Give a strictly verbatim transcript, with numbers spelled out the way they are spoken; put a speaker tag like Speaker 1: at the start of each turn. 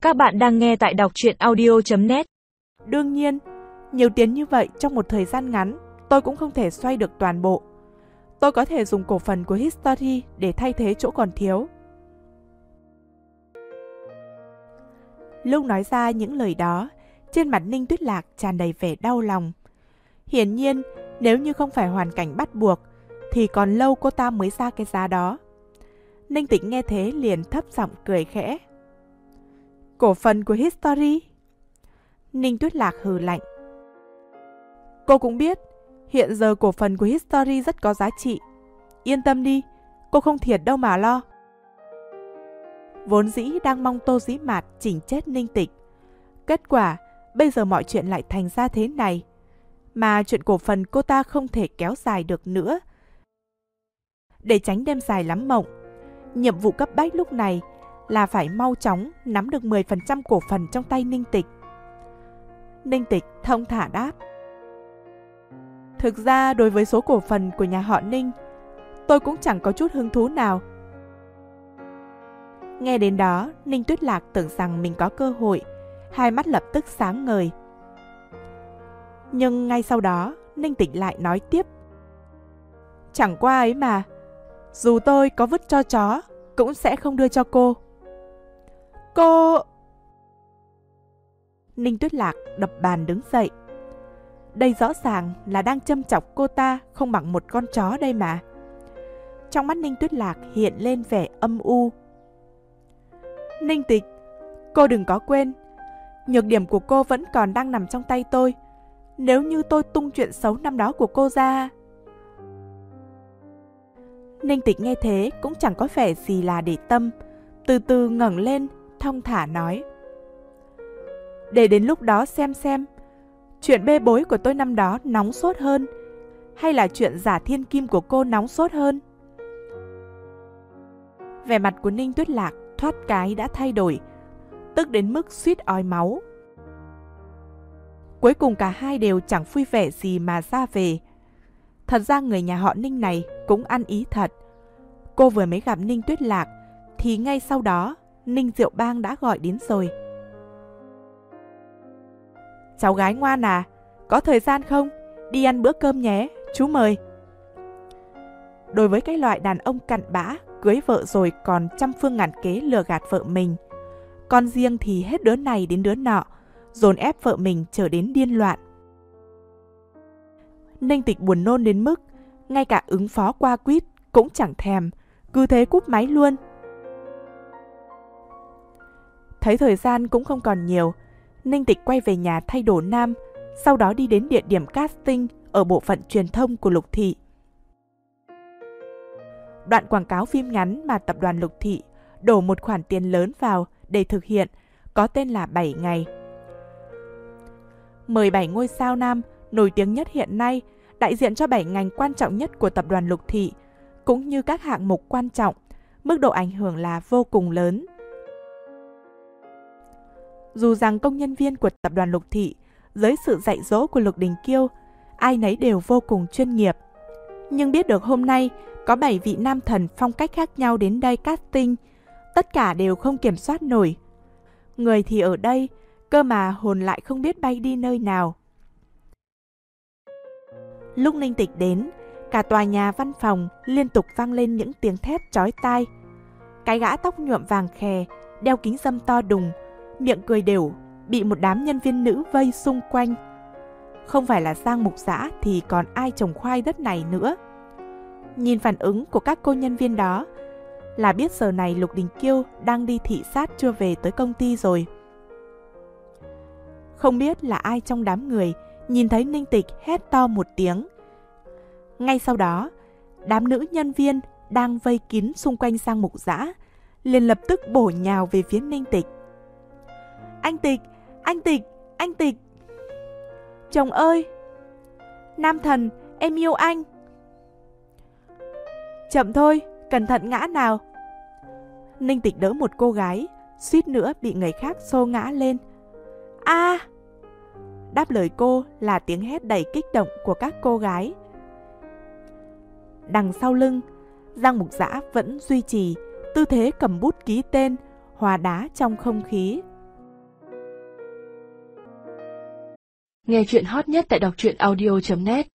Speaker 1: Các bạn đang nghe tại đọc truyện audio chấm net.
Speaker 2: Đương nhiên, nhiều tiền như vậy trong một thời gian ngắn, tôi cũng không thể xoay được toàn bộ. Tôi có thể dùng cổ phần của History để thay thế chỗ còn thiếu. Lúc nói ra những lời đó, trên mặt Ninh Tuyết Lạc tràn đầy vẻ đau lòng. Hiển nhiên, nếu như không phải hoàn cảnh bắt buộc, thì còn lâu cô ta mới ra cái giá đó. Ninh Tịch nghe thế liền thấp giọng cười khẽ. Cổ phần của History? Ninh Tuyết Lạc hừ lạnh. Cô cũng biết, hiện giờ cổ phần của History rất có giá trị. Yên tâm đi, cô không thiệt đâu mà lo. Vốn dĩ đang mong Tô Dĩ Mạt chỉnh chết Ninh Tịch. Kết quả, bây giờ mọi chuyện lại thành ra thế này. Mà chuyện cổ phần cô ta không thể kéo dài được nữa. Để tránh đêm dài lắm mộng, nhiệm vụ cấp bách lúc này là phải mau chóng nắm được mười phần trăm cổ phần trong tay Ninh Tịch. Ninh Tịch thông thả đáp. Thực ra đối với số cổ phần của nhà họ Ninh, tôi cũng chẳng có chút hứng thú nào. Nghe đến đó, Ninh Tuyết Lạc tưởng rằng mình có cơ hội, hai mắt lập tức sáng ngời. Nhưng ngay sau đó, Ninh Tịch lại nói tiếp. Chẳng qua ấy mà, dù tôi có vứt cho chó, cũng sẽ không đưa cho cô. Cô... Ninh Tuyết Lạc đập bàn đứng dậy. Đây rõ ràng là đang châm chọc cô ta không bằng một con chó đây mà. Trong mắt Ninh Tuyết Lạc hiện lên vẻ âm u. Ninh Tịch, cô đừng có quên, nhược điểm của cô vẫn còn đang nằm trong tay tôi. Nếu như tôi tung chuyện xấu năm đó của cô ra... Ninh Tịch nghe thế cũng chẳng có vẻ gì là để tâm, từ từ ngẩng lên, thong thả nói. Để đến lúc đó xem xem, chuyện bê bối của tôi năm đó nóng sốt hơn, hay là chuyện giả thiên kim của cô nóng sốt hơn? Vẻ mặt của Ninh Tuyết Lạc thoát cái đã thay đổi, tức đến mức suýt ói máu. Cuối cùng cả hai đều chẳng vui vẻ gì mà ra về. Thật ra người nhà họ Ninh này cũng ăn ý thật. Cô vừa mới gặp Ninh Tuyết Lạc, thì ngay sau đó Ninh Diệu Bang đã gọi đến rồi. Cháu gái ngoan à, có thời gian không? Đi ăn bữa cơm nhé, chú mời. Đối với cái loại đàn ông cặn bã, cưới vợ rồi còn trăm phương ngàn kế lừa gạt vợ mình, con riêng thì hết đứa này đến đứa nọ, dồn ép vợ mình trở đến điên loạn. Ninh Tịch buồn nôn đến mức ngay cả ứng phó qua quýt cũng chẳng thèm, cứ thế cúp máy luôn. Thấy thời gian cũng không còn nhiều, Ninh Tịch quay về nhà thay đồ nam, sau đó đi đến địa điểm casting ở bộ phận truyền thông của Lục Thị. Đoạn quảng cáo phim ngắn mà tập đoàn Lục Thị đổ một khoản tiền lớn vào để thực hiện có tên là bảy ngày. Mời bảy ngôi sao nam nổi tiếng nhất hiện nay đại diện cho bảy ngành quan trọng nhất của tập đoàn Lục Thị, cũng như các hạng mục quan trọng, mức độ ảnh hưởng là vô cùng lớn. Dù rằng công nhân viên của tập đoàn Lục Thị, dưới sự dạy dỗ của Lục Đình Kiêu, ai nấy đều vô cùng chuyên nghiệp. Nhưng biết được hôm nay có bảy vị nam thần phong cách khác nhau đến đây casting, tất cả đều không kiểm soát nổi. Người thì ở đây, cơ mà hồn lại không biết bay đi nơi nào. Lúc Ninh Tịch đến, cả tòa nhà văn phòng liên tục vang lên những tiếng thét chói tai. Cái gã tóc nhuộm vàng khè, đeo kính râm to đùng, miệng cười đều, bị một đám nhân viên nữ vây xung quanh. Không phải là Giang Mục Dã thì còn ai trồng khoai đất này nữa. Nhìn phản ứng của các cô nhân viên đó là biết giờ này Lục Đình Kiêu đang đi thị sát chưa về tới công ty rồi. Không biết là ai trong đám người nhìn thấy Ninh Tịch hét to một tiếng. Ngay sau đó, đám nữ nhân viên đang vây kín xung quanh Giang Mục Dã liền lập tức bổ nhào về phía Ninh Tịch. Anh Tịch, anh Tịch, anh Tịch. Chồng ơi! Nam thần, em yêu anh! Chậm thôi, cẩn thận ngã nào! Ninh Tịch đỡ một cô gái, suýt nữa bị người khác xô ngã lên. A! À! Đáp lời cô là tiếng hét đầy kích động của các cô gái. Đằng sau lưng, Giang Mục Dã vẫn duy trì tư thế cầm bút ký tên, hòa đá trong không khí.
Speaker 3: Nghe chuyện hot nhất tại đọc truyện audio chấm net.